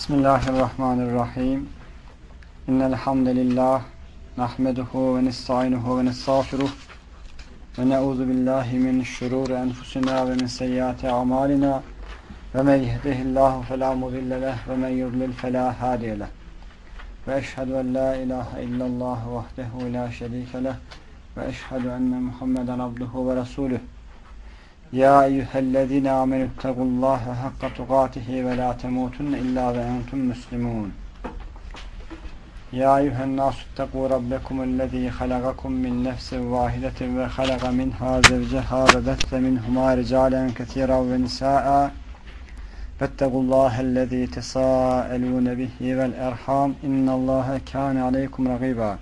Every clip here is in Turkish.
Bismillahirrahmanirrahim. İnnel hamdelellah nahmeduhu ve nestainuhu ve nestağfiruh ve na'udzu billahi min şururi enfusina ve min seyyiati a'malina ve men yehdihillahu fela mudille leh ve men yudlil fela hadiye leh. Ve eşhedü en la ilahe illallah vahdehu la şerike leh ve eşhedü enne Muhammeden abduhu ve resuluh. Ya eyyühellezine amenüttegullâhe hakka tukâtihi ve la temûtunne illâ ve entum müslimûn. Ya eyyühennâsuttegû rabbekumüllezî halagakum min nefsin vâhidetin ve halaga minhâ zevceha ve bette minhumâ ricâlen kethîran ve nisâ'a vettegullâhellezî tesâelûne bihi vel erhâm innallâhe kâne aleykum ragîbâ.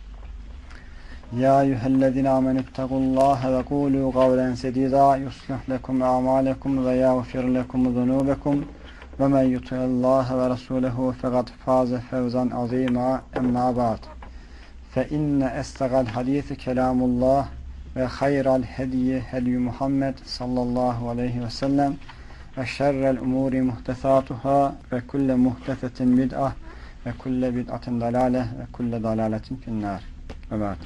Ya eyyühellezine amenüttegullâhe ve kûlû kavlen sedîdâ yuslih lekum a'mâlekum ve yağfir lekum zunûbekum ve men yuti'illâhe ve rasûlehu fekad fâze fevzan azîmâ emmâ ba'd. Fe inne estegal hadîsi kelâmullâh ve hayral hediyye hediyü Muhammed sallallahu aleyhi ve sellem ve şerrel umûri muhtesâtuhâ ve kulle muhtesetin bid'ah ve kulle bid'atin dalâleh ve kulle dalâletin finnâr. Ve ba'd.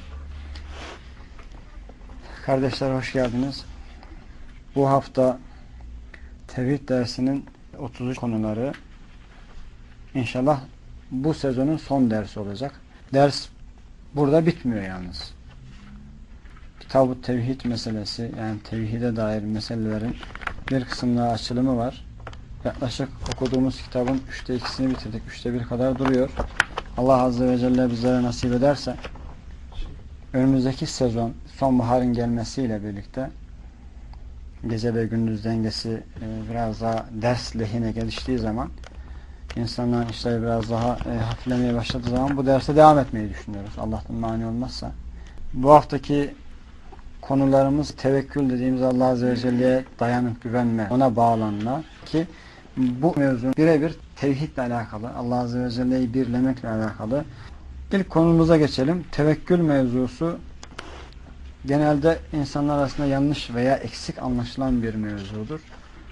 Kardeşler hoş geldiniz. Bu hafta tevhid dersinin 33 konuları inşallah bu sezonun son dersi olacak. Ders burada bitmiyor yalnız. Kitab-ı tevhid meselesi, yani tevhide dair meselelerin bir kısımda açılımı var. Yaklaşık okuduğumuz kitabın 3'te 2'sini bitirdik. 3'te 1 kadar duruyor. Allah Azze ve Celle bizlere nasip ederse önümüzdeki sezon sonbaharın gelmesiyle birlikte gece ve gündüz dengesi biraz daha ders lehine geliştiği zaman, insanların işleri biraz daha hafiflemeye başladığı zaman bu derse devam etmeyi düşünüyoruz. Allah'tan mani olmazsa. Bu haftaki konularımız tevekkül dediğimiz Allah Azze ve Celle'ye dayanıp güvenme, ona bağlanma ki bu mevzu birebir tevhidle alakalı, Allah Azze ve Celle'yi birlemekle alakalı. İlk konumuza geçelim. Tevekkül mevzusu genelde insanlar arasında yanlış veya eksik anlaşılan bir mevzudur.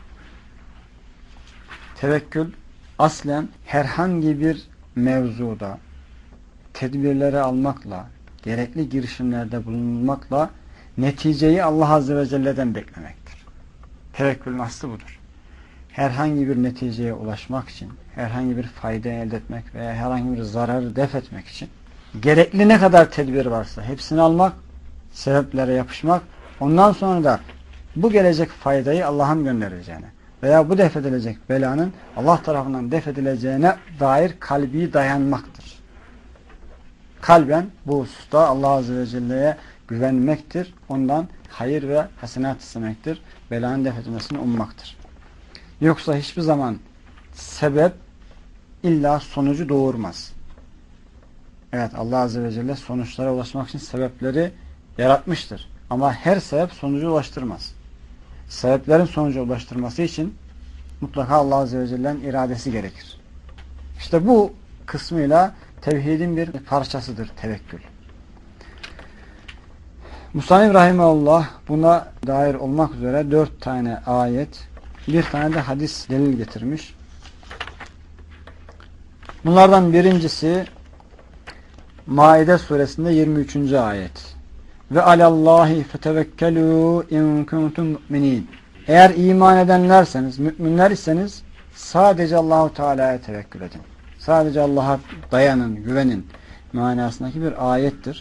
Tevekkül aslen herhangi bir mevzuda tedbirleri almakla, gerekli girişimlerde bulunmakla neticeyi Allah Azze ve Celle'den beklemektir. Tevekkülün aslı budur. Herhangi bir neticeye ulaşmak için, herhangi bir fayda elde etmek veya herhangi bir zararı def etmek için gerekli ne kadar tedbir varsa hepsini almak, sebeplere yapışmak, ondan sonra da bu gelecek faydayı Allah'ın göndereceğine veya bu def edilecek belanın Allah tarafından def edileceğine dair kalbi dayanmaktır. Kalben bu hususta Allah Azze ve Celle'ye güvenmektir. Ondan hayır ve hasenat istemektir. Belanın def edilmesini ummaktır. Yoksa hiçbir zaman sebep illa sonucu doğurmaz. Evet, Allah Azze ve Celle sonuçlara ulaşmak için sebepleri yaratmıştır. Ama her sebep sonucu ulaştırmaz. Sebeplerin sonuca ulaştırması için mutlaka Allah Azze ve Celle'nin iradesi gerekir. İşte bu kısmıyla tevhidin bir parçasıdır tevekkül. Musannif Rahimahullah buna dair olmak üzere 4 tane ayet, bir tane de hadis delil getirmiş. Bunlardan birincisi Maide suresinde 23. ayet. Ve alallahi fetevekkelu in kuntum mu'minin. Eğer iman edenlerseniz, müminler iseniz sadece Allahu Teala'ya tevekkül edin. Sadece Allah'a dayanın, güvenin manasındaki bir ayettir.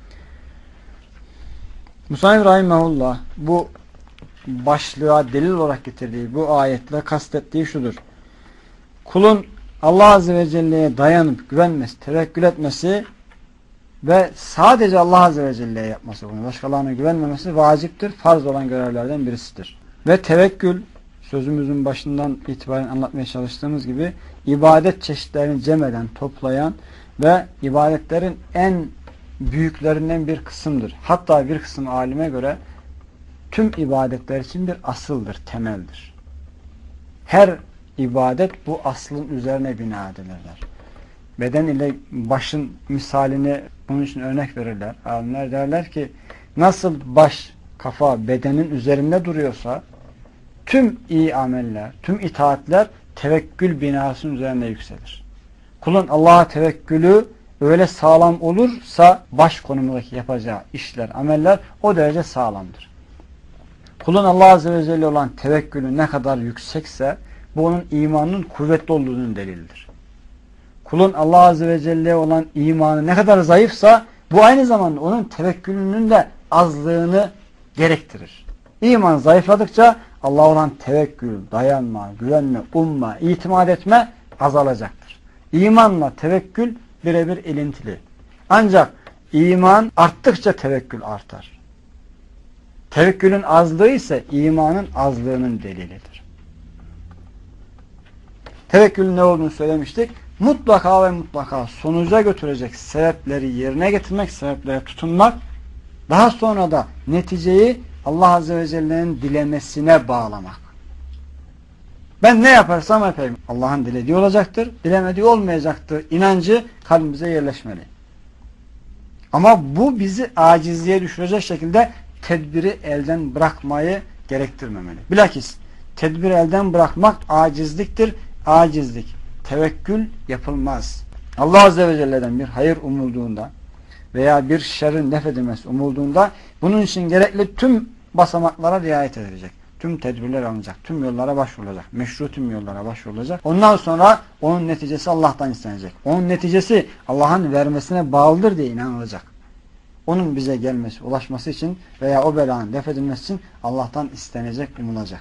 Musannif Rahimahullah bu başlığa delil olarak getirdiği bu ayetle kastettiği şudur. Kulun Allah Azze ve Celle'ye dayanıp güvenmesi, tevekkül etmesi ve sadece Allah Azze ve Celle'ye yapması bunu. Başkalarına güvenmemesi vaciptir. Farz olan görevlerden birisidir. Ve tevekkül, sözümüzün başından itibaren anlatmaya çalıştığımız gibi ibadet çeşitlerini cem eden, toplayan ve ibadetlerin en büyüklerinden bir kısımdır. Hatta bir kısım alime göre tüm ibadetler için bir asıldır, temeldir. Her ibadet bu aslın üzerine bina edilirler. Beden ile başın misalini bunun için örnek verirler. Alimler derler ki nasıl baş, kafa bedenin üzerinde duruyorsa tüm iyi ameller, tüm itaatler tevekkül binasının üzerinde yükselir. Kulun Allah'a tevekkülü öyle sağlam olursa baş konumundaki yapacağı işler, ameller o derece sağlamdır. Kulun Allah Azze ve Celle olan tevekkülü ne kadar yüksekse bu onun imanının kuvvetli olduğunun delilidir. Kulun Allah Azze ve Celle olan imanı ne kadar zayıfsa bu aynı zamanda onun tevekkülünün de azlığını gerektirir. İman zayıfladıkça Allah'a olan tevekkül, dayanma, güvenme, umma, itimat etme azalacaktır. İmanla tevekkül birebir ilintili. Ancak iman arttıkça tevekkül artar. Tevekkülün azlığı ise imanın azlığının delilidir. Tevekkülün ne olduğunu söylemiştik. Mutlaka ve mutlaka sonuca götürecek sebepleri yerine getirmek, sebeplere tutunmak, daha sonra da neticeyi Allah Azze ve Celle'nin dilemesine bağlamak. Ben ne yaparsam yapayım Allah'ın dilediği olacaktır, dilemediği olmayacaktır inancı kalbimize yerleşmeli. Ama bu bizi acizliğe düşürecek şekilde tedbiri elden bırakmayı gerektirmemeli. Bilakis tedbiri elden bırakmak acizliktir. Acizlik, tevekkül yapılmaz. Allah Azze ve Celle'den bir hayır umulduğunda veya bir şerrin nefedilmesi umulduğunda bunun için gerekli tüm basamaklara riayet edilecek. Tüm tedbirler alınacak. Tüm yollara başvurulacak. Meşru tüm yollara başvurulacak. Ondan sonra onun neticesi Allah'tan istenecek. Onun neticesi Allah'ın vermesine bağlıdır diye inanılacak. Onun bize gelmesi, ulaşması için veya o belanın def edilmesi için Allah'tan istenecek, umulacak.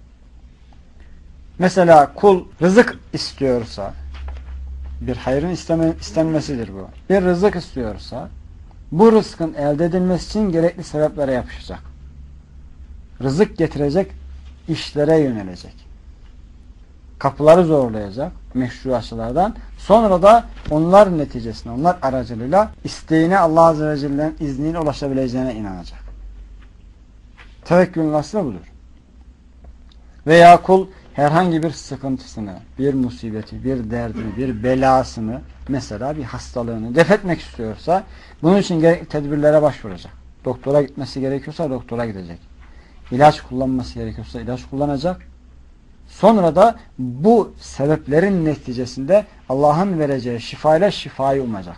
Mesela kul rızık istiyorsa, bir hayrın istenmesidir bu. Bir rızık istiyorsa, bu rızkın elde edilmesi için gerekli sebeplere yapışacak. Rızık getirecek işlere yönelecek. Kapıları zorlayacak meşru açılardan. Sonra da onlar neticesinde, onlar aracılığıyla isteğine Allah Azze ve Celle'nin izniyle ulaşabileceğine inanacak. Tevekkülün aslı budur. Veya kul herhangi bir sıkıntısını, bir musibeti, bir derdini, bir belasını, mesela bir hastalığını def etmek istiyorsa bunun için gerekli tedbirlere başvuracak. Doktora gitmesi gerekiyorsa doktora gidecek. İlaç kullanması gerekiyorsa ilaç kullanacak. Sonra da bu sebeplerin neticesinde Allah'ın vereceği şifayla şifayı umacak.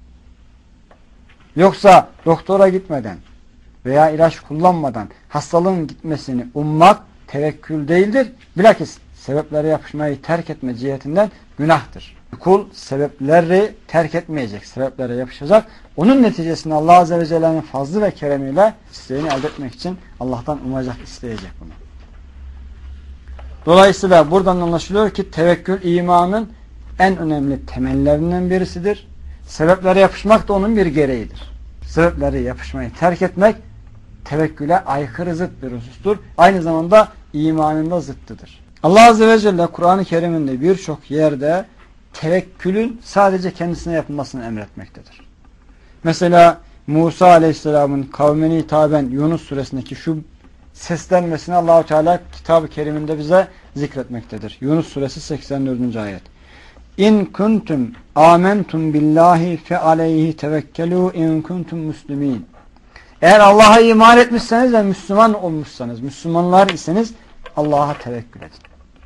Yoksa doktora gitmeden veya ilaç kullanmadan hastalığın gitmesini ummak tevekkül değildir. Bilakis sebeplere yapışmayı terk etme cihetinden günahtır. Kul sebepleri terk etmeyecek, sebeplere yapışacak. Onun neticesinde Allah Azze ve Celle'nin fazlı ve keremiyle isteğini elde etmek için Allah'tan umacak, isteyecek bunu. Dolayısıyla buradan anlaşılıyor ki tevekkül imanın en önemli temellerinden birisidir. Sebeplere yapışmak da onun bir gereğidir. Sebepleri yapışmayı terk etmek tevekküle aykırı zıt bir husustur. Aynı zamanda imanın da zıttıdır. Allah Azze ve Celle Kur'an-ı Kerim'inde birçok yerde tevekkülün sadece kendisine yapılmasını emretmektedir. Mesela Musa Aleyhisselam'ın kavmine hitaben Yunus suresindeki şu seslenmesini Allah-u Teala Kitab-ı Kerim'inde bize zikretmektedir. Yunus suresi 84. ayet. İn kuntum amentum billahi fe aleyhi tevekkelu in kuntum muslimin. Eğer Allah'a iman etmişseniz ve Müslüman olmuşsanız, Müslümanlar iseniz Allah'a tevekkül edin.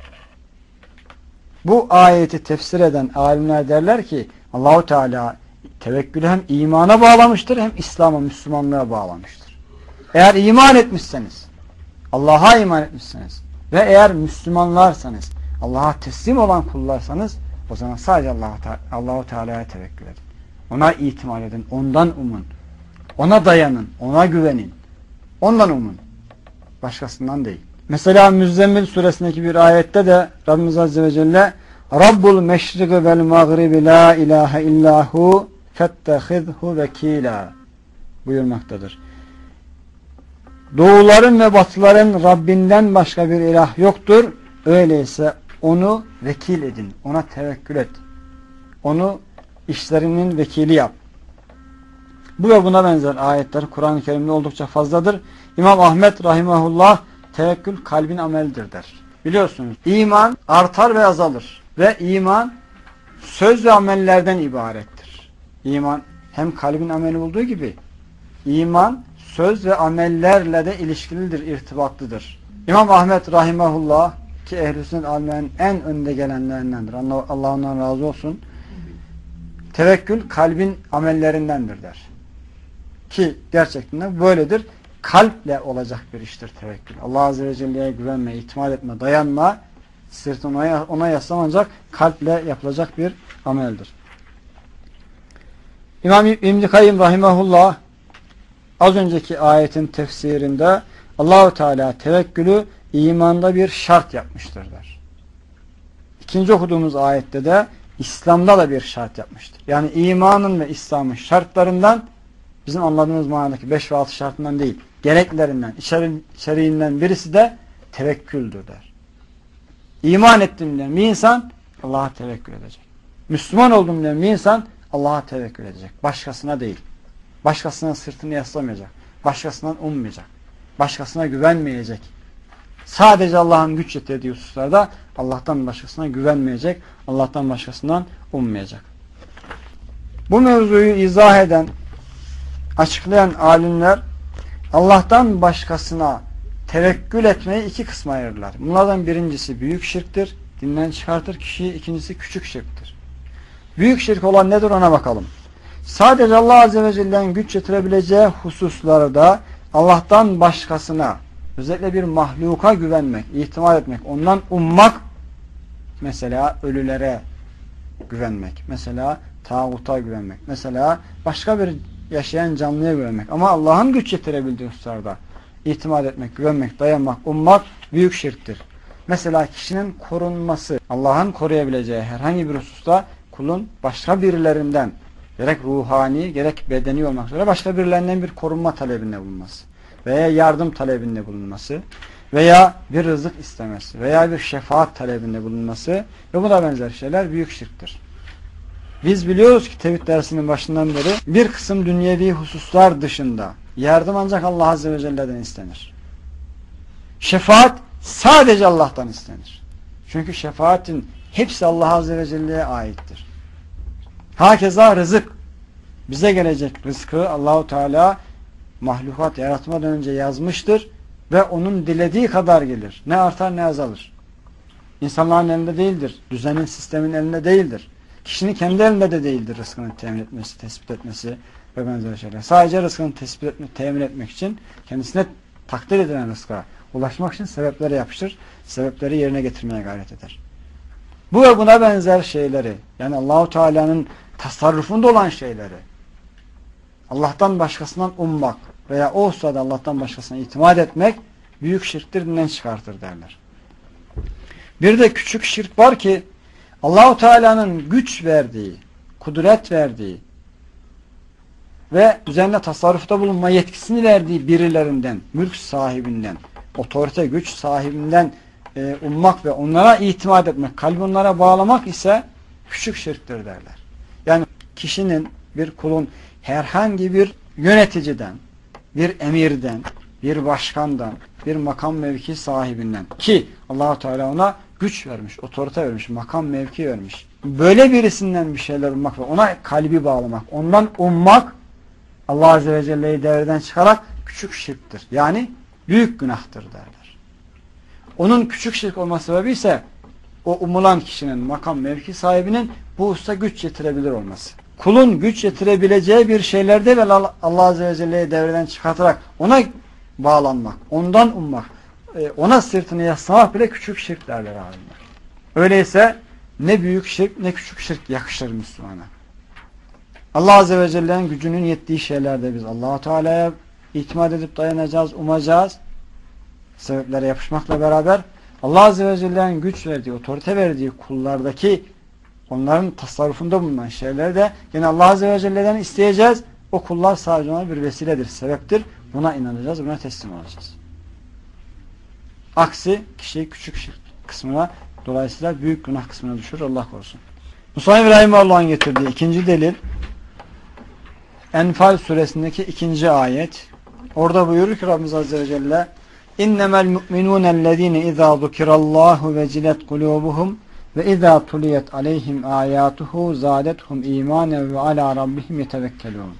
Bu ayeti tefsir eden alimler derler ki Allah-u Teala tevekkülü hem imana bağlamıştır hem İslam'a, Müslümanlığa bağlamıştır. Eğer iman etmişseniz, Allah'a iman etmişseniz ve eğer Müslümanlarsanız, Allah'a teslim olan kullarsanız o zaman sadece Allah-u Teala'ya tevekkül edin. Ona itimat edin, ondan umun. Ona dayanın, ona güvenin. Ondan umun. Başkasından değil. Mesela Müzzemmil suresindeki bir ayette de Rabbimiz Azze ve Celle Rabbul meşriki vel mağribi la ilahe illahu fettehidhu vekila buyurmaktadır. Doğuların ve batıların Rabbinden başka bir ilah yoktur. Öyleyse onu vekil edin. Ona tevekkül et. Onu işlerinin vekili yap. Bu ve buna benzer ayetler Kur'an-ı Kerim'de oldukça fazladır. İmam Ahmed rahimahullah tevekkül kalbin amelidir der. Biliyorsunuz iman artar ve azalır. Ve iman söz ve amellerden ibarettir. İman hem kalbin ameli olduğu gibi iman söz ve amellerle de ilişkilidir, irtibatlıdır. İmam Ahmed rahimahullah ki ehl-i sünnet alimlerinin en önde gelenlerindendir. Allah ondan razı olsun. Tevekkül kalbin amellerindendir der. Ki gerçekten de böyledir. Kalple olacak bir iştir tevekkül. Allah Azze ve Celle'ye güvenme, itimat etme, dayanma, sırtına ona yaslanacak, kalple yapılacak bir ameldir. İmam İbn-i Kayyim rahimahullah az önceki ayetin tefsirinde Allahu Teala tevekkülü imanda bir şart yapmıştır der. İkinci okuduğumuz ayette de İslam'da da bir şart yapmıştır. Yani imanın ve İslam'ın şartlarından, bizim anladığımız manadaki 5 ve 6 şartından değil, gereklerinden, içeriğinden birisi de tevekküldür der. İman ettim diyen bir insan Allah'a tevekkül edecek. Müslüman oldum diyen bir insan Allah'a tevekkül edecek. Başkasına değil. Başkasına sırtını yaslamayacak. Başkasından ummayacak. Başkasına güvenmeyecek. Sadece Allah'ın güç yetirdiği hususlarda Allah'tan başkasına güvenmeyecek. Allah'tan başkasından ummayacak. Bu mevzuyu izah eden, açıklayan alimler Allah'tan başkasına tevekkül etmeyi iki kısma ayırırlar. Bunlardan birincisi büyük şirktir. Dinden çıkartır kişiyi. İkincisi küçük şirktir. Büyük şirk olan nedir ona bakalım. Sadece Allah Azze ve Celle'nin güç yetirebileceği hususlarda Allah'tan başkasına, özellikle bir mahluka güvenmek, itimat etmek, ondan ummak, mesela ölülere güvenmek, mesela tağuta güvenmek, mesela başka bir yaşayan canlıya güvenmek. Ama Allah'ın güç yetirebildiği hususlarda itimat etmek, güvenmek, dayanmak, ummak büyük şirktir. Mesela kişinin korunması, Allah'ın koruyabileceği herhangi bir hususta kulun başka birilerinden, gerek ruhani gerek bedeni olmak üzere başka birilerinden bir korunma talebinde bulunması veya yardım talebinde bulunması veya bir rızık istemesi veya bir şefaat talebinde bulunması ve buna benzer şeyler büyük şirktir. Biz biliyoruz ki tevhid dersinin başından beri bir kısım dünyevi hususlar dışında yardım ancak Allah Azze ve Celle'den istenir. Şefaat sadece Allah'tan istenir. Çünkü şefaatin hepsi Allah Azze ve Celle'ye aittir. Hakeza rızık, bize gelecek rızkı Allahu Teala mahlukat yaratmadan önce yazmıştır ve onun dilediği kadar gelir. Ne artar ne azalır. İnsanların elinde değildir. Düzenin, sistemin elinde değildir. Kişinin kendi elinde de değildir rızkını temin etmesi, tespit etmesi ve benzer şeyler. Sadece rızkını temin etmek için kendisine takdir edilen rızka ulaşmak için sebeplere yapışır, sebepleri yerine getirmeye gayret eder. Bu ve buna benzer şeyleri, yani Allahu Teala'nın tasarrufunda olan şeyleri Allah'tan başkasından ummak veya o sırada Allah'tan başkasına itimat etmek büyük şirktir, dinden çıkartır derler. Bir de küçük şirk var ki Allahu Teala'nın güç verdiği, kudret verdiği ve üzerine tasarrufta bulunma yetkisini verdiği birilerinden, mülk sahibinden, otorite güç sahibinden ummak ve onlara itimat etmek, kalbi onlara bağlamak ise küçük şirktir derler. Yani kişinin, bir kulun herhangi bir yöneticiden, bir emirden, bir başkandan, bir makam mevki sahibinden ki Allah-u Teala ona güç vermiş, otorite vermiş, makam mevki vermiş. Böyle birisinden bir şeyler ummak ve ona kalbi bağlamak, ondan ummak Allah Azze ve Celle'yi devreden çıkarak küçük şirktir. Yani büyük günahtır derler. Onun küçük şirk olma sebebi ise o umulan kişinin, makam mevki sahibinin bu hususta güç yetirebilir olması. Kulun güç yetirebileceği bir şeylerde ve Allah Azze ve Celle'yi devreden çıkartarak ona bağlanmak, ondan ummak, ona sırtını yaslamak bile küçük şirk derler alimler. Öyleyse ne büyük şirk ne küçük şirk yakışır Müslümana. Allah Azze ve Celle'nin gücünün yettiği şeylerde biz Allah-u Teala'ya itimat edip dayanacağız, umacağız. Sebeplere yapışmakla beraber Allah Azze ve Celle'nin güç verdiği, otorite verdiği kullardaki onların tasarrufunda bulunan şeyleri de yine Allah Azze ve Celle'den isteyeceğiz. O kullar sadece ona bir vesiledir, sebeptir. Buna inanacağız, buna teslim olacağız. Aksi kişiyi küçük şirk kısmına, dolayısıyla büyük günah kısmına düşürür. Allah korusun. Musa İbrahim Allah'ın getirdiği ikinci delil Enfal suresindeki 2. ayet. Orada buyurur ki Rabbimiz Azze ve Celle İnnemel mu'minûnellezîne izâ zukirallâhu vecilet kulûbuhum ve izâ tuliyet aleyhim âyâtuhu zâdethum îmânen ve alâ rabbihim yetevekkelûn.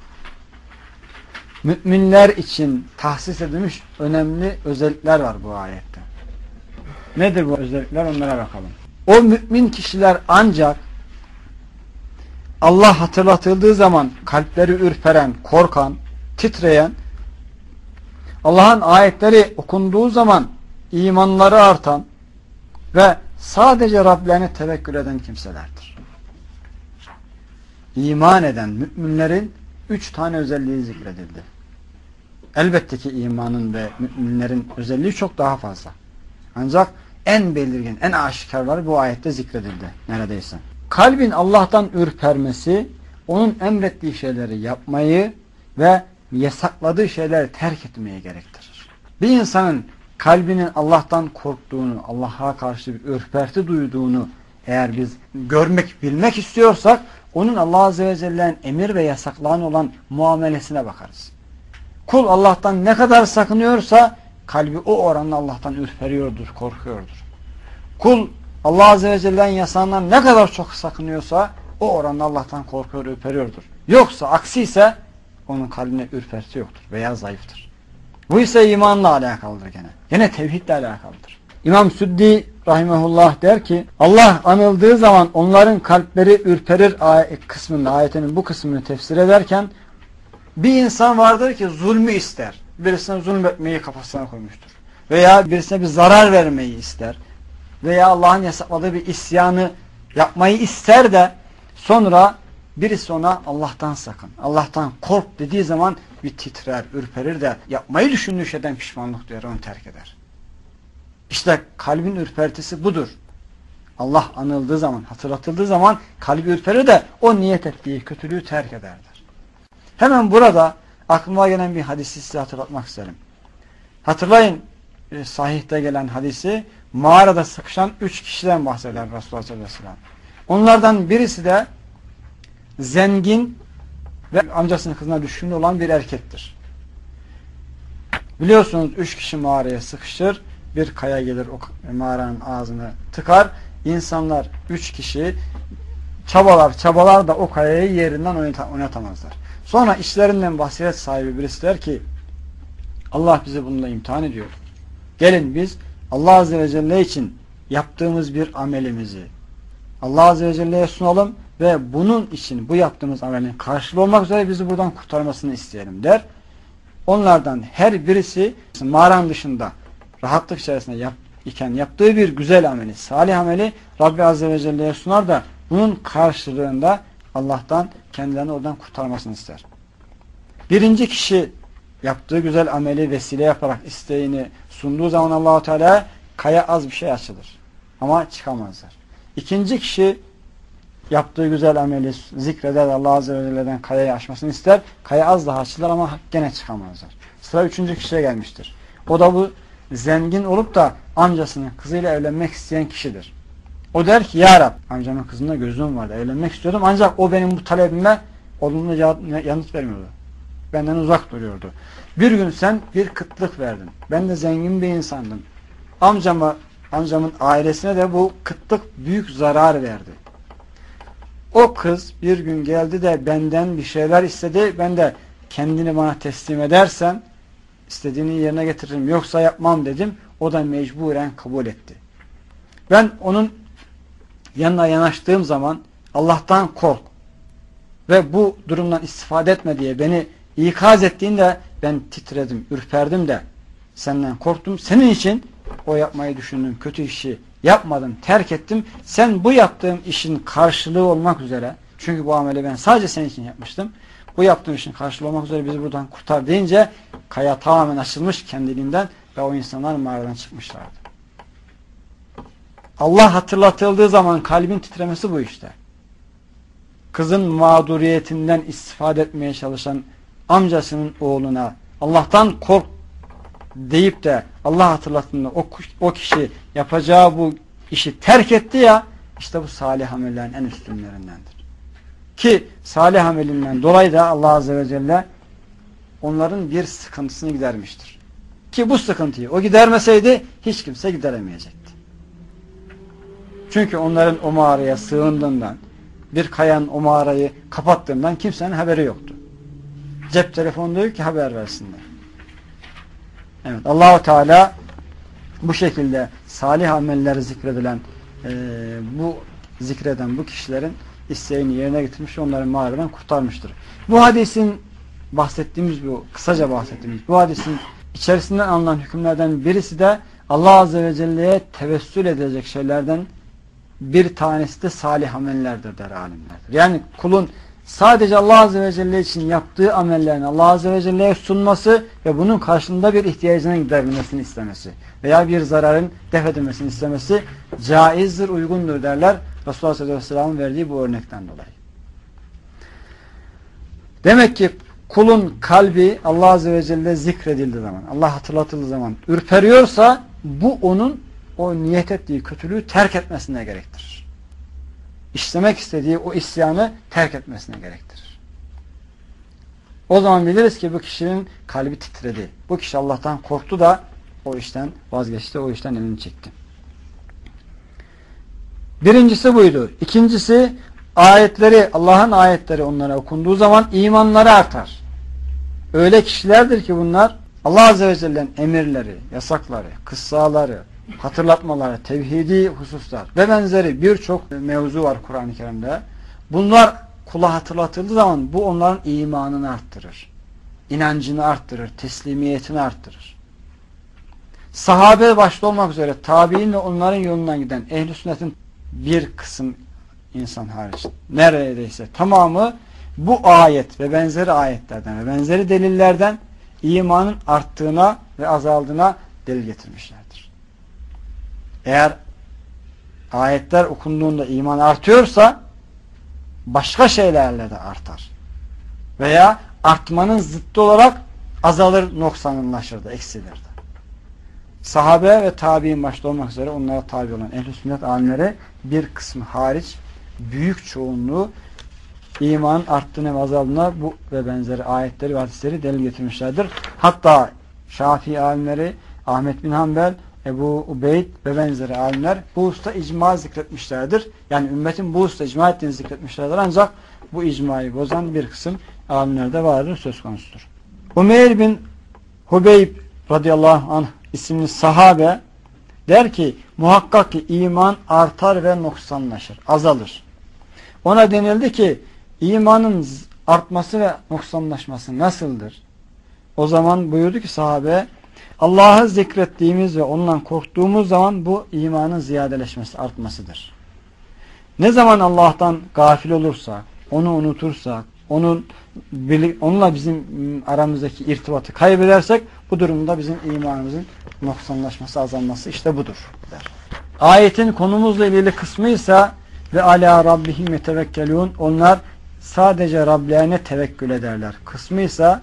Müminler için tahsis edilmiş önemli özellikler var bu ayette. Nedir bu özellikler? Onlara bakalım. O mümin kişiler ancak Allah hatırlatıldığı zaman kalpleri ürperen, korkan, titreyen, Allah'ın ayetleri okunduğu zaman imanları artan ve sadece Rablerine tevekkül eden kimselerdir. İman eden müminlerin 3 tane özelliği zikredildi. Elbette ki imanın ve müminlerin özelliği çok daha fazla. Ancak en belirgin, en aşikarları bu ayette zikredildi neredeyse. Kalbin Allah'tan ürpermesi, onun emrettiği şeyleri yapmayı ve yasakladığı şeyleri terk etmeye gerektirir. Bir insanın kalbinin Allah'tan korktuğunu, Allah'a karşı bir ürperti duyduğunu eğer biz görmek, bilmek istiyorsak, onun Allah Azze ve Celle'nin emir ve yasaklarına olan muamelesine bakarız. Kul Allah'tan ne kadar sakınıyorsa kalbi o oranla Allah'tan ürperiyordur, korkuyordur. Kul Allah Azze ve Celle'nin yasağından ne kadar çok sakınıyorsa o oranla Allah'tan korkuyor, ürperiyordur. Yoksa aksi ise onun kalbine ürperti yoktur veya zayıftır. Bu ise imanla alakalıdır gene. Gene tevhidle alakalıdır. İmam Süddi rahimehullah der ki Allah anıldığı zaman onların kalpleri ürperir kısmında, ayetinin bu kısmını tefsir ederken bir insan vardır ki zulmü ister. Birisine zulmetmeyi kafasına koymuştur. Veya birisine bir zarar vermeyi ister. Veya Allah'ın yasakladığı bir isyanı yapmayı ister de sonra birisi ona Allah'tan sakın, Allah'tan kork dediği zaman bir titrer, ürperir de yapmayı düşündüğü şeyden pişmanlık duyar, onu terk eder. İşte kalbin ürpertisi budur. Allah anıldığı zaman, hatırlatıldığı zaman kalbi ürperir de o niyet ettiği kötülüğü terk ederdir. Hemen burada aklıma gelen bir hadisi size hatırlatmak isterim. Hatırlayın sahihte gelen hadisi, mağarada sıkışan 3 kişiden bahseder Resulullah sallallahu aleyhi ve sellem. Onlardan birisi de zengin ve amcasının kızına düşkün olan bir erkektir. Biliyorsunuz 3 kişi mağaraya sıkışır, bir kaya gelir o mağaranın ağzını tıkar. İnsanlar 3 kişi çabalar da o kayayı yerinden oynatamazlar. Sonra işlerinden basiret sahibi birisi der ki Allah bizi bununla imtihan ediyor. Gelin biz Allah Azze ve Celle için yaptığımız bir amelimizi Allah Azze ve Celle'ye sunalım ve bunun için bu yaptığımız amelin karşılığı olmak üzere bizi buradan kurtarmasını isteyelim der. Onlardan her birisi mağaranın dışında rahatlık içerisinde iken yaptığı bir güzel ameli, salih ameli Rabbi Azze ve Celle'ye sunar da bunun karşılığında Allah'tan kendilerini oradan kurtarmasını ister. Birinci kişi yaptığı güzel ameli vesile yaparak isteğini sunduğu zaman Allah-u Teala kaya az bir şey açılır. Ama çıkamazlar. İkinci kişi yaptığı güzel ameli zikreder, Allah Azze ve Celle'den kayayı aşmasını ister. Kaya az daha açılır ama gene çıkamazlar. Sıra üçüncü kişiye gelmiştir. O da bu zengin olup da amcasının kızıyla evlenmek isteyen kişidir. O der ki ya Rab, amcamın kızında gözüm vardı, evlenmek istiyordum ancak o benim bu talebime olumlu yanıt vermiyordu. Benden uzak duruyordu. Bir gün sen bir kıtlık verdin. Ben de zengin bir insandım. Amcamın ailesine de bu kıtlık büyük zarar verdi. O kız bir gün geldi de benden bir şeyler istedi. Ben de kendini bana teslim edersen istediğini yerine getiririm. Yoksa yapmam dedim. O da mecburen kabul etti. Ben onun yanına yanaştığım zaman Allah'tan kork ve bu durumdan istifade etme diye beni ikaz ettiğinde ben titredim, ürperdim de senden korktum. Senin için o yapmayı düşündüğüm kötü işi yapmadım, terk ettim. Sen bu yaptığım işin karşılığı olmak üzere, çünkü bu ameli ben sadece senin için yapmıştım. Bu yaptığım işin karşılığı olmak üzere bizi buradan kurtar deyince kaya tamamen açılmış kendiliğinden ve o insanlar mağaradan çıkmışlardı. Allah hatırlatıldığı zaman kalbin titremesi bu işte. Kızın mağduriyetinden istifade etmeye çalışan amcasının oğluna Allah'tan kork deyip de Allah hatırlattığında o kişi yapacağı bu işi terk etti ya, işte bu salih amellerin en üstünlerindendir. Ki salih amelinden dolayı da Allah Azze ve Celle onların bir sıkıntısını gidermiştir. Ki bu sıkıntıyı o gidermeseydi hiç kimse gideremeyecekti. Çünkü onların o mağaraya sığındığından, bir kayanın o mağarayı kapattığından kimsenin haberi yoktu. Cep telefonu diyor ki haber versinler. Evet, Allah-u Teala bu şekilde salih amelleri zikredilen zikreden bu kişilerin isteğini yerine getirmiş, onları mağaradan kurtarmıştır. Bu hadisin kısaca bahsettiğimiz bu hadisin içerisinden alınan hükümlerden birisi de Allah Azze ve Celle'ye tevessül edilecek şeylerden bir tanesi de salih amellerdir der alimlerdir. Yani kulun sadece Allah Azze ve Celle için yaptığı amellerini Allah Azze ve Celle'ye sunması ve bunun karşılığında bir ihtiyacının giderilmesini istemesi veya bir zararın def edilmesini istemesi caizdir, uygundur derler Resulullah sallallahu aleyhi ve sellem'in verdiği bu örnekten dolayı. Demek ki kulun kalbi Allah Azze ve Celle zikredildiği zaman, Allah hatırlatıldığı zaman ürperiyorsa bu onun o niyet ettiği kötülüğü terk etmesine gerektirir. İşlemek istediği o isyanı terk etmesine gerektirir. O zaman biliriz ki bu kişinin kalbi titredi. Bu kişi Allah'tan korktu da o işten vazgeçti, o işten elini çekti. Birincisi buydu. İkincisi Allah'ın ayetleri onlara okunduğu zaman imanları artar. Öyle kişilerdir ki bunlar Allah Azze ve Celle'nin emirleri, yasakları, kıssaları, hatırlatmaları, tevhidi hususlar ve benzeri birçok mevzu var Kur'an-ı Kerim'de. Bunlar kula hatırlatıldığı zaman bu onların imanını arttırır. İnancını arttırır, teslimiyetini arttırır. Sahabe başta olmak üzere tabi'in ve onların yolundan giden ehl-i sünnetin bir kısım insan hariç neredeyse tamamı bu ayet ve benzeri ayetlerden ve benzeri delillerden imanın arttığına ve azaldığına delil getirmişlerdir. Eğer ayetler okunduğunda iman artıyorsa başka şeylerle de artar. Veya artmanın zıttı olarak azalır, noksanlaşır da, eksilir de. Sahabe ve tabi'in başta olmak üzere onlara tabi olan ehl-i sünnet alimleri bir kısmı hariç büyük çoğunluğu imanın arttığına ve azaldığına bu ve benzeri ayetleri ve hadisleri delil getirmişlerdir. Hatta Şafii alimleri, Ahmet bin Hanbel, Ebu Ubeyd ve benzeri alimler bu hususta icma zikretmişlerdir. Yani ümmetin bu hususta icma ettiğini zikretmişlerdir. Ancak bu icmayı bozan bir kısım alimler de vardır, söz konusudur. Umeyr bin Hubeyb radıyallahu anh isimli sahabe der ki muhakkak ki iman artar ve noksanlaşır, azalır. Ona denildi ki imanın artması ve noksanlaşması nasıldır? O zaman buyurdu ki sahabe Allah'ı zikrettiğimiz ve ondan korktuğumuz zaman bu imanın ziyadeleşmesi, artmasıdır. Ne zaman Allah'tan gafil olursak, onu unutursak, onunla bizim aramızdaki irtibatı kaybedersek bu durumda bizim imanımızın noksanlaşması, azalması işte budur der. Ayetin konumuzla ilgili kısmı ise ve ala rabbihim yetevekkelun, onlar sadece Rablerine tevekkül ederler. Kısmı ise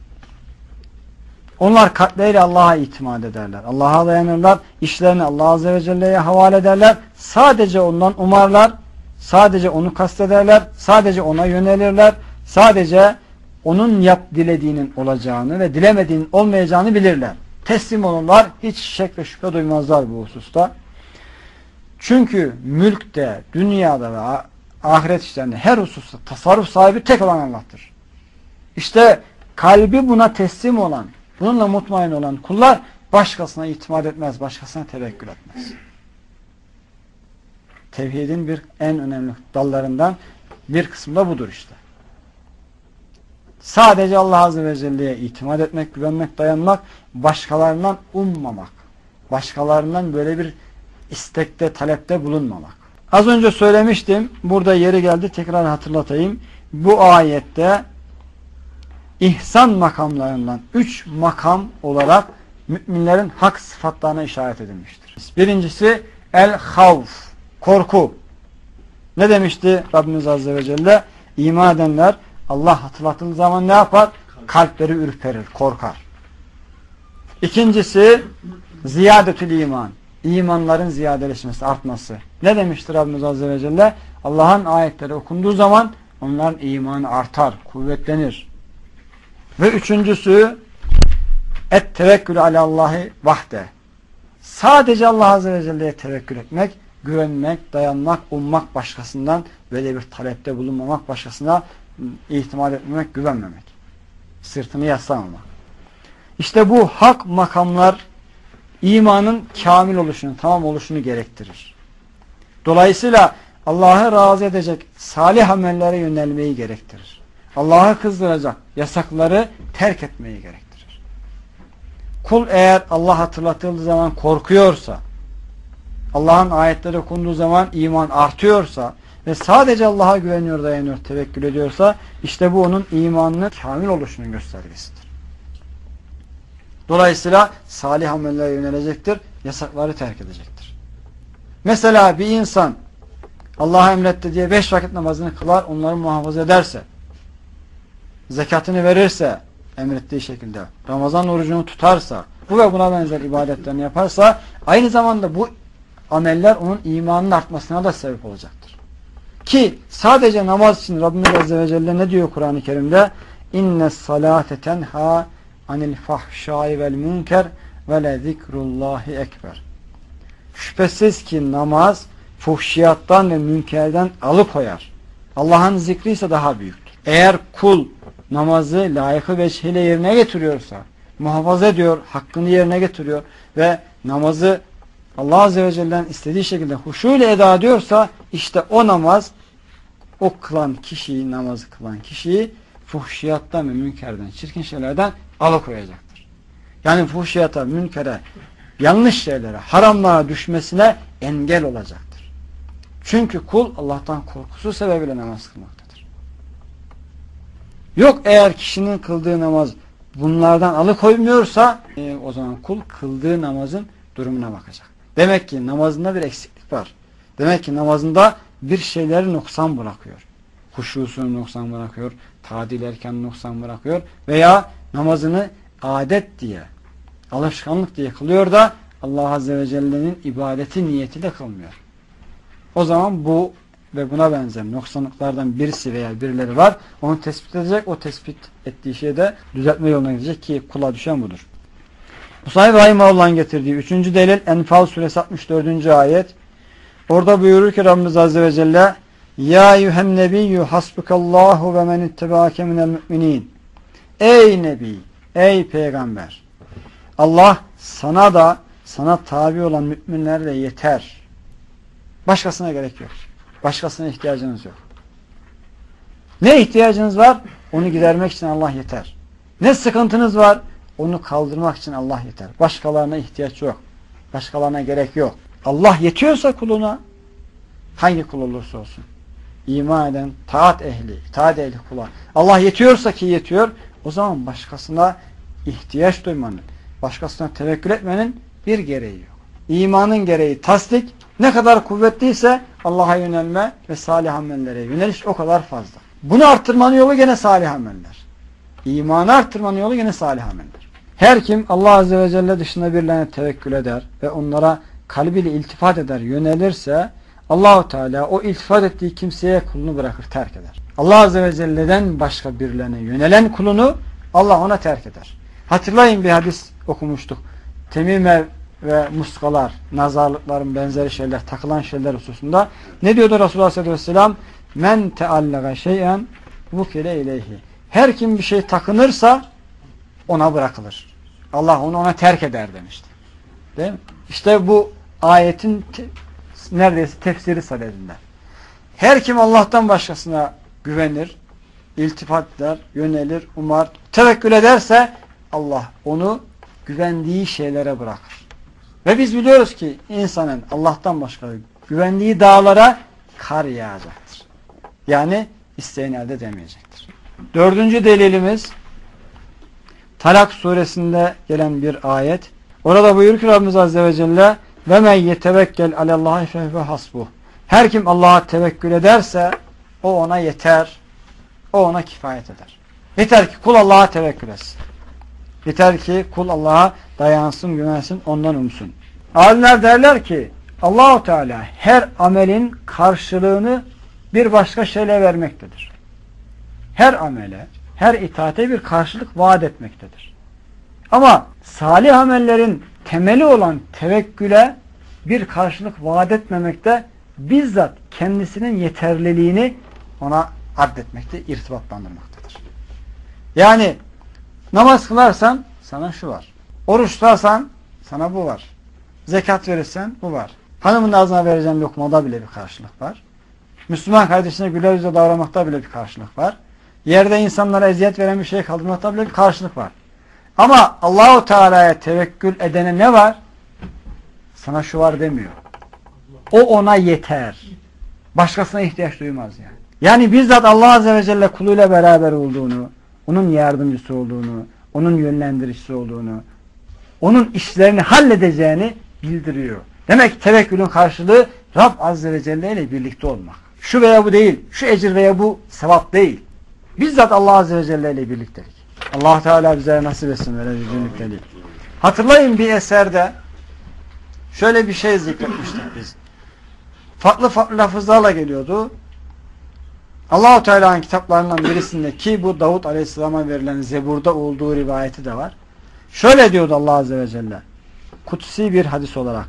onlar kalpleriyle Allah'a itimat ederler. Allah'a dayanırlar. İşlerini Allah Azze ve Celle'ye havale ederler. Sadece ondan umarlar. Sadece onu kastederler. Sadece ona yönelirler. Sadece onun dilediğinin olacağını ve dilemediğinin olmayacağını bilirler. Teslim olurlar. Hiç şek ve şüphe duymazlar bu hususta. Çünkü mülkte, dünyada ve ahiret işlerinde her hususta tasarruf sahibi tek olan Allah'tır. İşte kalbi buna teslim olan, bununla mutmain olan kullar başkasına itimat etmez, başkasına tevekkül etmez. Tevhidin en önemli dallarından bir kısmı da budur işte. Sadece Allah Azze ve Celle'ye itimat etmek, güvenmek, dayanmak, başkalarından ummamak, başkalarından böyle bir istekte, talepte bulunmamak. Az önce söylemiştim, burada yeri geldi tekrar hatırlatayım. Bu ayette İhsan makamlarından 3 makam olarak müminlerin hak sıfatlarına işaret edilmiştir. Birincisi el-havf, korku. Ne demişti Rabbimiz Azze ve Celle? İman edenler Allah hatırlatıldığı zaman ne yapar? Kalpleri ürperir, korkar. İkincisi ziyadetül iman. İmanların ziyadeleşmesi, artması. Ne demiştir Rabbimiz Azze ve Celle? Allah'ın ayetleri okunduğu zaman onların imanı artar, kuvvetlenir. Ve üçüncüsü et-tevekkül alallahi vahde. Sadece Allah Azze ve Celle'ye tevekkül etmek, güvenmek, dayanmak, ummak başkasından, böyle bir talepte bulunmamak, başkasına itimat etmemek, güvenmemek. Sırtını yaslamamak. İşte bu hak makamlar imanın kamil oluşunu, tamam oluşunu gerektirir. Dolayısıyla Allah'ı razı edecek salih amellere yönelmeyi gerektirir. Allah'ı kızdıracak yasakları terk etmeyi gerektirir. Kul eğer Allah hatırlatıldığı zaman korkuyorsa, Allah'ın ayetleri okunduğu zaman iman artıyorsa ve sadece Allah'a güveniyor, dayanıyor, tevekkül ediyorsa, işte bu onun imanının kamil oluşunun göstergesidir. Dolayısıyla salih amellere yönelecektir, yasakları terk edecektir. Mesela bir insan Allah'a emretti diye 5 vakit namazını kılar, onları muhafaza ederse, zekatını verirse emrettiği şekilde, Ramazan orucunu tutarsa, bu ve buna benzer ibadetlerini yaparsa, aynı zamanda bu ameller onun imanının artmasına da sebep olacaktır. Ki sadece namaz için Rabbimiz Azze ve Celle ne diyor Kur'an-ı Kerim'de? İnne salate tenha anil fahşai vel münker ve le zikrullahi ekber. Şüphesiz ki namaz fuhşiyattan ve münkerden alıkoyar. Allah'ın zikri ise daha büyüktür. Eğer kul namazı layıkı veçhiyle yerine getiriyorsa, muhafaza ediyor, hakkını yerine getiriyor ve namazı Allah Azze ve Celle'nin istediği şekilde huşuyla eda ediyorsa, işte o namaz, o kılan kişiyi, namazı kılan kişiyi fuhşiyattan ve münkerden, çirkin şeylerden alıkoyacaktır. Yani fuhşiyata, münkere, yanlış şeylere, haramlara düşmesine engel olacaktır. Çünkü kul Allah'tan korkusu sebebiyle namaz kılmaktadır. Yok eğer kişinin kıldığı namaz bunlardan alıkoymuyorsa o zaman kul kıldığı namazın durumuna bakacak. Demek ki namazında bir eksiklik var. Demek ki namazında bir şeyleri noksan bırakıyor. Huşusunu noksan bırakıyor, tadil erken noksan bırakıyor veya namazını adet diye, alışkanlık diye kılıyor da Allah Azze ve Celle'nin ibadeti niyetiyle kılmıyor. O zaman bu ve buna benzer noksanlıklardan birisi veya birileri var. Onu tespit edecek. O tespit ettiği şeyde düzeltme yoluna gidecek ki kula düşen budur. Musa'yı Rahimahullah'ın getirdiği 3. delil Enfal suresi 64. ayet. Orada buyurur ki Rabbimiz Azze ve Celle Ya eyyühen nebiyyü hasbukallahu ve men ittebaake minel mü'minin. Ey Nebi, ey Peygamber, Allah sana da sana tabi olan müminlerle yeter. Başkasına gerek yok. Başkasına ihtiyacınız yok. Ne ihtiyacınız var? Onu gidermek için Allah yeter. Ne sıkıntınız var? Onu kaldırmak için Allah yeter. Başkalarına ihtiyaç yok. Başkalarına gerek yok. Allah yetiyorsa kuluna, hangi kul olursa olsun, iman eden, taat ehli kula, Allah yetiyorsa ki yetiyor, o zaman başkasına ihtiyaç duymanın, başkasına tevekkül etmenin bir gereği yok. İmanın gereği tasdik, ne kadar kuvvetliyse Allah'a yönelme ve salih amellere yöneliş o kadar fazla. Bunu arttırmanın yolu gene salih ameller. İmanı arttırmanın yolu gene salih ameller. Her kim Allah Azze ve Celle dışında birilerine tevekkül eder ve onlara kalbiyle iltifat eder, yönelirse Allah-u Teala o iltifat ettiği kimseye kulunu bırakır, terk eder. Allah Azze ve Celle'den başka birilerine yönelen kulunu Allah ona terk eder. Hatırlayın, bir hadis okumuştuk. Temime ve muskalar, nazarlıkların benzeri şeyler, takılan şeyler hususunda. Ne diyordu Resulullah sallallahu aleyhi ve sellem? Men teallega şeyen vukile ileyhi. Her kim bir şey takınırsa ona bırakılır. Allah onu ona terk eder demişti. Değil mi? İşte bu ayetin neredeyse tefsiri sadedinde. Her kim Allah'tan başkasına güvenir, iltifat eder, yönelir, umar, tevekkül ederse Allah onu güvendiği şeylere bırakır. Ve biz biliyoruz ki insanın Allah'tan başka güvendiği dağlara kar yağacaktır. Yani isteğini elde edemeyecektir. 4. delilimiz Talak suresinde gelen bir ayet. Orada buyuruyor ki Rabbimiz Azze ve Celle ve men yetevekkel alallahi fehve hasbuh. Her kim Allah'a tevekkül ederse o ona yeter. O ona kifayet eder. Yeter ki kul Allah'a tevekkül etsin. Yeter ki kul Allah'a dayansın, güvensin, ondan umsun. Alimler derler ki Allah-u Teala her amelin karşılığını bir başka şeyle vermektedir. Her amele, her itaate bir karşılık vaat etmektedir. Ama salih amellerin temeli olan tevekküle bir karşılık vaat etmemekte, bizzat kendisinin yeterliliğini ona addetmekte, irtibatlandırmaktadır. Yani namaz kılarsan sana şu var. Oruç tutarsan sana bu var. Zekat verirsen bu var. Hanımın ağzına vereceğin lokmada bile bir karşılık var. Müslüman kardeşine güler yüzle davranmakta bile bir karşılık var. Yerde insanlara eziyet veren bir şey kaldırmakta bile bir karşılık var. Ama Allahu Teala'ya tevekkül edene ne var? Sana şu var demiyor. O ona yeter. Başkasına ihtiyaç duymaz yani. Yani bizzat Allah Azze ve Celle kuluyla beraber olduğunu, onun yardımcısı olduğunu, onun yönlendiricisi olduğunu, onun işlerini halledeceğini bildiriyor. Demek ki tevekkülün karşılığı Rab Azze ve Celle ile birlikte olmak. Şu veya bu değil, şu ecir veya bu sevap değil. Bizzat Allah Azze ve Celle ile birliktelik. Allah Teala bize nasip etsin böyle bir birliktelik. Hatırlayın, bir eserde şöyle bir şey zikretmiştik biz. Farklı farklı lafızlarla geliyordu. Allah-u Teala'nın kitaplarından birisinde, ki bu Davud Aleyhisselam'a verilen Zebur'da olduğu rivayeti de var. Şöyle diyordu Allah Azze ve Celle, kutsi bir hadis olarak: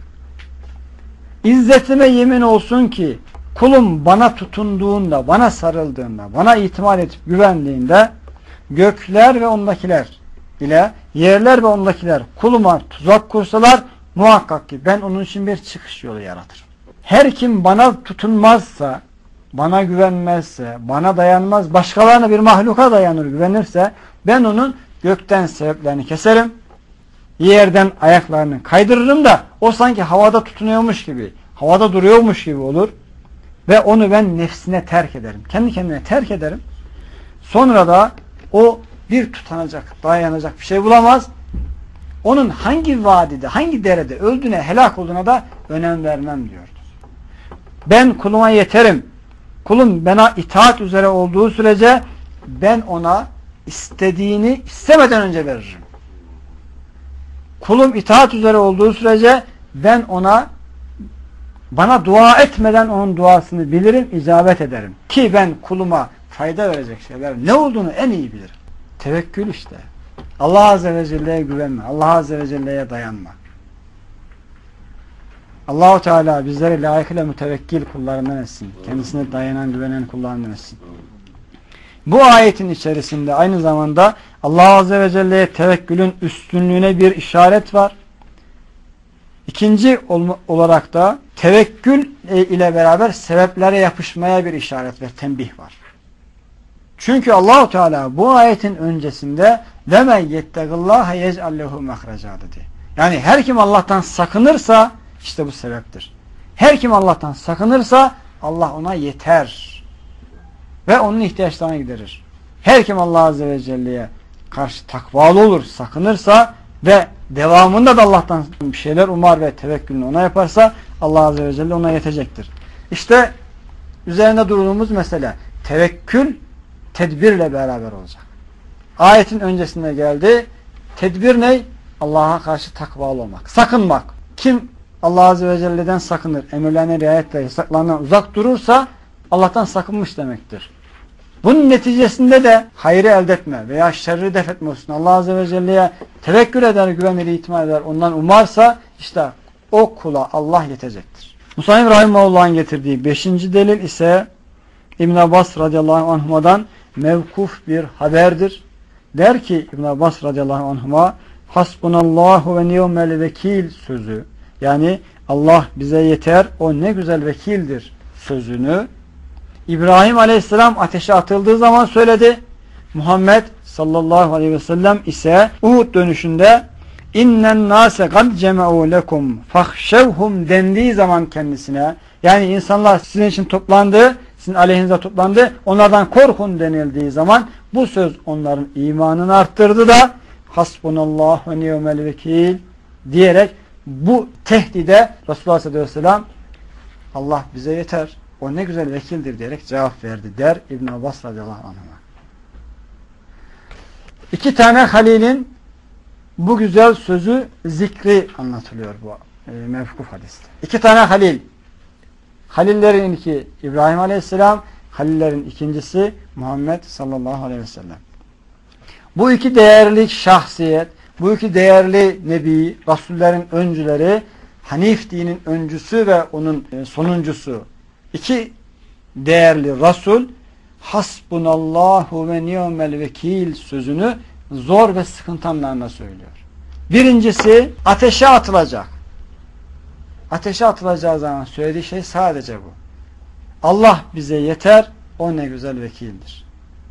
İzzetime yemin olsun ki kulum bana tutunduğunda, bana sarıldığında, bana itimat edip güvendiğinde gökler ve ondakiler ile yerler ve ondakiler kuluma tuzak kursalar muhakkak ki ben onun için bir çıkış yolu yaratırım. Her kim bana tutunmazsa, bana güvenmezse, bana dayanmaz, başkalarına, bir mahluka dayanır, güvenirse ben onun gökten sebeplerini keserim, yerden ayaklarını kaydırırım da o sanki havada tutunuyormuş gibi, havada duruyormuş gibi olur ve onu ben nefsine terk ederim. Kendi kendine terk ederim. Sonra da o bir tutanacak, dayanacak bir şey bulamaz. Onun hangi vadide, hangi derede öldüğüne, helak olduğuna da önem vermem diyordu. Ben kuluma yeterim. Kulum bana itaat üzere olduğu sürece ben ona istediğini istemeden önce veririm. Kulum itaat üzere olduğu sürece ben ona, bana dua etmeden onun duasını bilirim, icabet ederim. Ki ben kuluma fayda verecek şeyler ne olduğunu en iyi bilirim. Tevekkül işte. Allah Azze ve Celle'ye güvenme. Allah Azze ve Celle'ye dayanma. Allah-u Teala bizleri layıkıyla mütevekkil kullarından etsin. Kendisine dayanan, güvenen kullarından etsin. Bu ayetin içerisinde aynı zamanda Allah Azze ve Celle'ye tevekkülün üstünlüğüne bir işaret var. İkinci olarak da tevekkül ile beraber sebeplere yapışmaya bir işaret ve tembih var. Çünkü Allah-u Teala bu ayetin öncesinde وَمَنْ يَتَّقِ اللّٰهَ يَجْعَلْ لَهُ مَخْرَجًا dedi. Yani her kim Allah'tan sakınırsa işte bu sebeptir. Her kim Allah'tan sakınırsa Allah ona yeter ve onun ihtiyaçlarını giderir. Her kim Allah Azze ve Celle'ye karşı takvalı olur, sakınırsa ve devamında da Allah'tan bir şeyler umar ve tevekkülünü ona yaparsa Allah Azze ve Celle ona yetecektir. İşte üzerinde durduğumuz mesele tevekkül tedbirle beraber olacak. Ayetin öncesinde geldi. Tedbir ne? Allah'a karşı takvalı olmak. Sakınmak. Kim Allah Azze ve Celle'den sakınır, emirlerine riayetle, yasaklarından uzak durursa Allah'tan sakınmış demektir. Bunun neticesinde de hayrı elde etme veya şerri def etme olsun. Allah Azze ve Celle'ye tevekkül eder, güvenir, itimat eder, ondan umarsa işte o kula Allah yetecektir. Musa'nın Rahimahullah'ın getirdiği 5. delil ise İbn Abbas radıyallahu anhuma'dan mevkuf bir haberdir. Der ki İbn Abbas radıyallahu anhuma, hasbunallahu ve ni'mel vekil sözü, yani Allah bize yeter, o ne güzel vekildir sözünü İbrahim aleyhisselam ateşe atıldığı zaman söyledi. Muhammed sallallahu aleyhi ve sellem ise Uhud dönüşünde innen nase kad cema'u lekum fahşevhum dendiği zaman kendisine, yani insanlar sizin için toplandı, sizin aleyhinize toplandı, onlardan korkun denildiği zaman bu söz onların imanını arttırdı da hasbunallah ve ni'mel vekil diyerek bu tehdide Resulullah sallallahu aleyhi ve sellem Allah bize yeter, o ne güzel vekildir diyerek cevap verdi der İbn Abbas radıyallahu anh'a. İki tane halilin bu güzel sözü zikri anlatılıyor bu mevkuf hadiste. İki tane halil. Halillerin ilki İbrahim aleyhisselam, halillerin ikincisi Muhammed sallallahu aleyhi ve sellem. Bu iki değerli şahsiyet, bu iki değerli nebi, rasullerin öncüleri, Hanif dinin öncüsü ve onun sonuncusu, iki değerli Rasul hasbunallahu ve ni'mel vekil sözünü zor ve sıkıntı anlarına söylüyor. Birincisi ateşe atılacak. Ateşe atılacağı zaman söylediği şey sadece bu. Allah bize yeter, o ne güzel vekildir.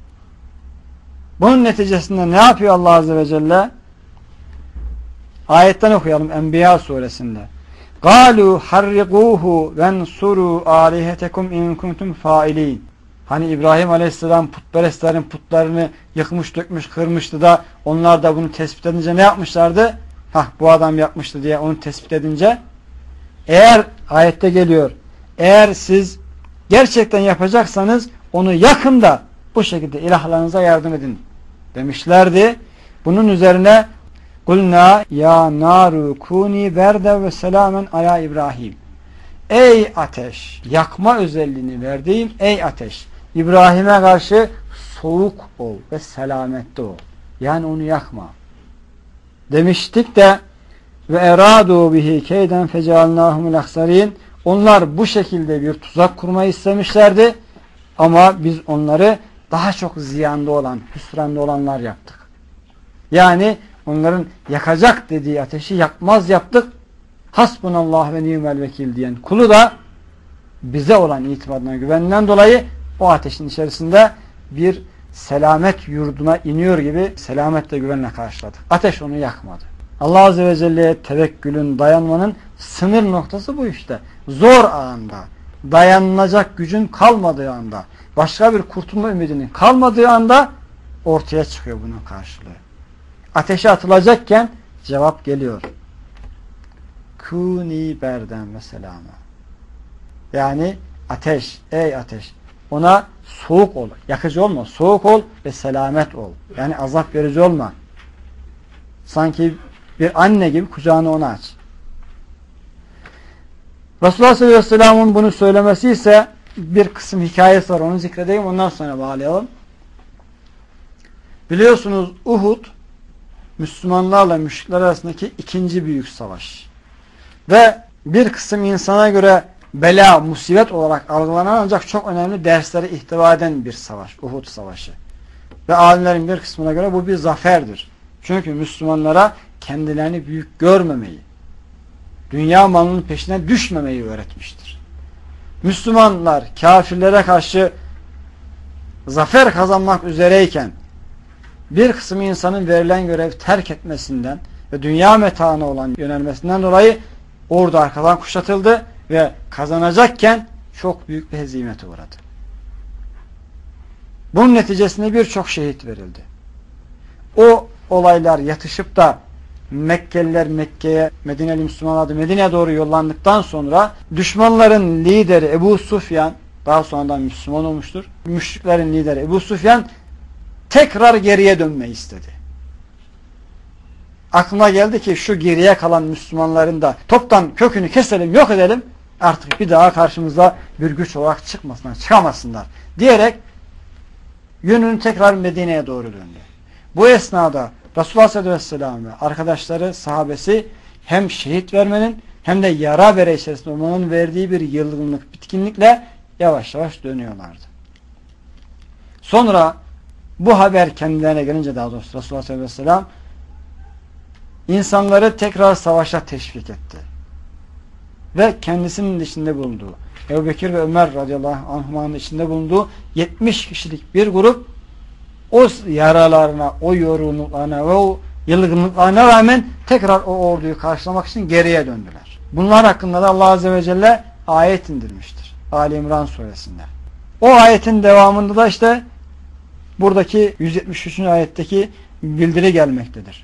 Bunun neticesinde ne yapıyor Allah Azze ve Celle? Ayetten okuyalım Enbiya suresinde. قَالُوا حَرِّقُوهُ وَانْصُرُوا آلِهَتَكُمْ اِنْ كُنْتُمْ فَائِلِينَ. Hani İbrahim Aleyhisselam putperestlerin putlarını yıkmış, dökmüş, kırmıştı da onlar da bunu tespit edince ne yapmışlardı? Bu adam yapmıştı diye onu tespit edince, eğer ayette geliyor, eğer siz gerçekten yapacaksanız onu yakın da bu şekilde ilahlarınıza yardım edin demişlerdi. Bunun üzerine قُلْنَا ya naru kuni berde ve selamen ala İbrahim. Ey ateş, yakma özelliğini verdiğim ey ateş, İbrahim'e karşı soğuk ol ve selamette ol. Yani onu yakma. Demiştik de ve eradu bihi keyden fecealnahumul ahsarin. Onlar bu şekilde bir tuzak kurmayı istemişlerdi ama biz onları daha çok ziyanda olan, hüsranda olanlar yaptık. Yani onların yakacak dediği ateşi yakmaz yaptık. Hasbunallah ve ni'mel vekil diyen kulu da bize olan itibarına güveninden dolayı o ateşin içerisinde bir selamet yurduna iniyor gibi selametle güvenle karşıladı. Ateş onu yakmadı. Allah Azze ve Celle'ye tevekkülün, dayanmanın sınır noktası bu işte. Zor anda, dayanılacak gücün kalmadığı anda, başka bir kurtulma ümidinin kalmadığı anda ortaya çıkıyor bunun karşılığı. Ateşe atılacakken cevap geliyor. Kuni berden ve selama. Yani ateş, ey ateş, ona soğuk ol, yakıcı olma, soğuk ol ve selamet ol. Yani azap verici olma. Sanki bir anne gibi kucağını ona aç. Resulullah sallallahu aleyhi ve sellem'in bunu söylemesi ise bir kısım hikayesi var. Onu zikredeyim, ondan sonra bağlayalım. Biliyorsunuz Uhud Müslümanlarla müşrikler arasındaki ikinci büyük savaş. Ve bir kısım insana göre bela, musibet olarak algılanan ancak çok önemli dersleri ihtiva eden bir savaş. Uhud Savaşı. Ve alimlerin bir kısmına göre bu bir zaferdir. Çünkü Müslümanlara kendilerini büyük görmemeyi, dünya malının peşine düşmemeyi öğretmiştir. Müslümanlar kafirlere karşı zafer kazanmak üzereyken bir kısım insanın verilen görev terk etmesinden ve dünya metaına olan yönelmesinden dolayı ordu arkadan kuşatıldı ve kazanacakken çok büyük bir hezimete uğradı. Bunun neticesinde birçok şehit verildi. O olaylar yatışıp da Mekkeliler Mekke'ye, Medineli Müslümanlar da Medine'ye doğru yollandıktan sonra düşmanların lideri Ebu Sufyan, daha sonradan Müslüman olmuştur. Müşriklerin lideri Ebu Sufyan tekrar geriye dönmeyi istedi. Aklına geldi ki şu geriye kalan Müslümanların da toptan kökünü keselim, yok edelim. Artık bir daha karşımıza bir güç olarak çıkamasınlar diyerek yönünü tekrar Medine'ye doğru döndü. Bu esnada Resulullah sallallahu aleyhi ve sellem ve arkadaşları, sahabesi hem şehit vermenin hem de yara bere içerisinde olmanın verdiği bir yılgınlık, bitkinlikle yavaş yavaş dönüyorlardı. Sonra bu haber kendilerine gelince, daha doğrusu Resulullah sallallahu aleyhi ve sellem insanları tekrar savaşa teşvik etti. Ve kendisinin içinde bulunduğu, Ebu Bekir ve Ömer radıyallahu anhuma'nın içinde bulunduğu 70 kişilik bir grup o yaralarına, o yorgunluklarına ve o yılgınlıklarına rağmen tekrar o orduyu karşılamak için geriye döndüler. Bunlar hakkında da Allah Azze ve Celle ayet indirmiştir. Ali İmran suresinde. O ayetin devamında da işte buradaki 173. ayetteki bildiri gelmektedir.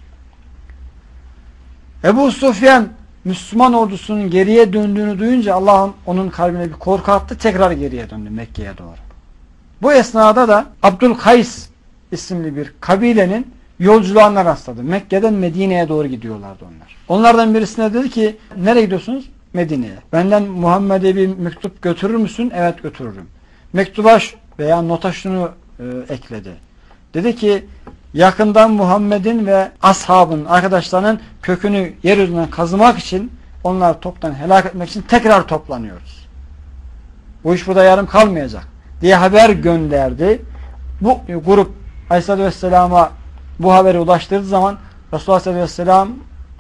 Ebu Sufyan Müslüman ordusunun geriye döndüğünü duyunca Allah'ın onun kalbine bir korku attı. Tekrar geriye döndü Mekke'ye doğru. Bu esnada da Abdülkays isimli bir kabilenin yolcularına rastladı. Mekke'den Medine'ye doğru gidiyorlardı onlar. Onlardan birisine dedi ki, nereye gidiyorsunuz? Medine'ye. Benden Muhammed'e bir mektup götürür müsün? Evet, götürürüm. Mektuba veya nota şunu ekledi. Dedi ki, yakından Muhammed'in ve ashabın, arkadaşlarının kökünü yeryüzünden kazımak için, onları toptan helak etmek için tekrar toplanıyoruz. Bu iş burada yarım kalmayacak diye haber gönderdi. Bu grup Aleyhisselatü Vesselam'a bu haberi ulaştırdığı zaman Resulullah sallallahu aleyhi ve sellem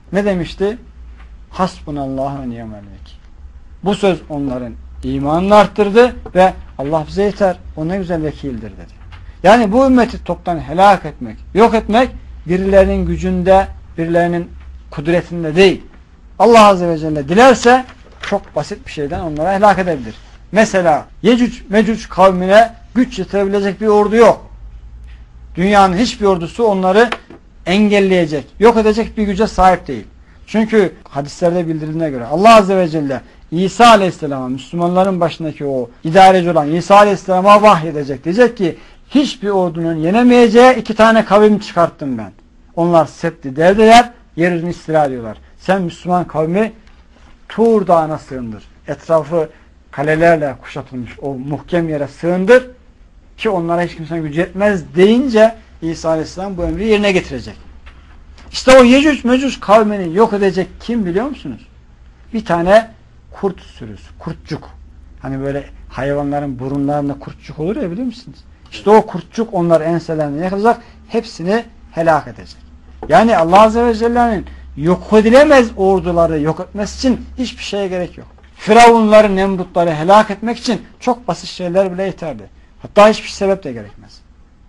Ne demişti? Hasbunallahu ve ni'mel vekil. Bu söz onların imanını arttırdı ve Allah bize yeter, o ne güzel vekildir dedi. Yani bu ümmeti toptan helak etmek, yok etmek birilerinin gücünde, birilerinin kudretinde değil. Allah Azze ve Celle dilerse çok basit bir şeyden onlara helak edebilir. Mesela Yecüc Mecüc kavmine güç yetirebilecek bir ordu yok. Dünyanın hiçbir ordusu onları engelleyecek, yok edecek bir güce sahip değil. Çünkü hadislerde bildirildiğine göre Allah Azze ve Celle İsa Aleyhisselam'a, Müslümanların başındaki o idareci olan İsa Aleyhisselam'a vahyedecek. Diyecek ki hiçbir ordunun yenemeyeceği 2 tane kavim çıkarttım ben. Onlar septi derdiler, yeryüzünü istila ediyorlar. Sen Müslüman kavmi Tur Dağı'na sığındır. Etrafı kalelerle kuşatılmış o muhkem yere sığındır ki onlara hiç kimsenin gücü yetmez deyince İsa Aleyhisselam bu emri yerine getirecek. İşte o Yecüc Mecüc kavmini yok edecek kim biliyor musunuz? Bir tane kurt sürüsü, kurtçuk. Hani böyle hayvanların burunlarında kurtçuk olur ya, biliyor musunuz? İşte o kurtçuk onları enselerine yakalayacak, hepsini helak edecek. Yani Allah Azze ve Celle'nin yok edilemez orduları yok etmesi için hiçbir şeye gerek yok. Firavunları, Nemrutları helak etmek için çok basit şeyler bile yeterli. Hatta hiçbir sebep de gerekmez.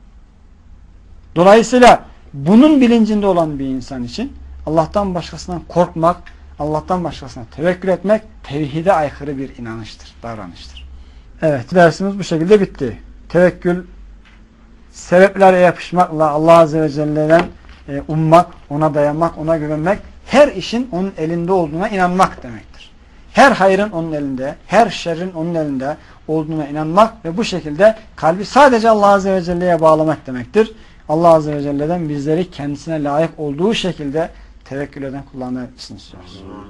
Dolayısıyla bunun bilincinde olan bir insan için Allah'tan başkasından korkmak, Allah'tan başkasına tevekkül etmek tevhide aykırı bir inanıştır, davranıştır. Evet, dersimiz bu şekilde bitti. Tevekkül, sebeplere yapışmakla Allah Azze ve Celle'den ummak, ona dayanmak, ona güvenmek, her işin onun elinde olduğuna inanmak demektir. Her hayrın onun elinde, her şerrin onun elinde olduğuna inanmak ve bu şekilde kalbi sadece Allah Azze ve Celle'ye bağlamak demektir. Allah Azze ve Celle'den bizleri kendisine layık olduğu şekilde tevekkül eden kullarına etmesini istiyoruz.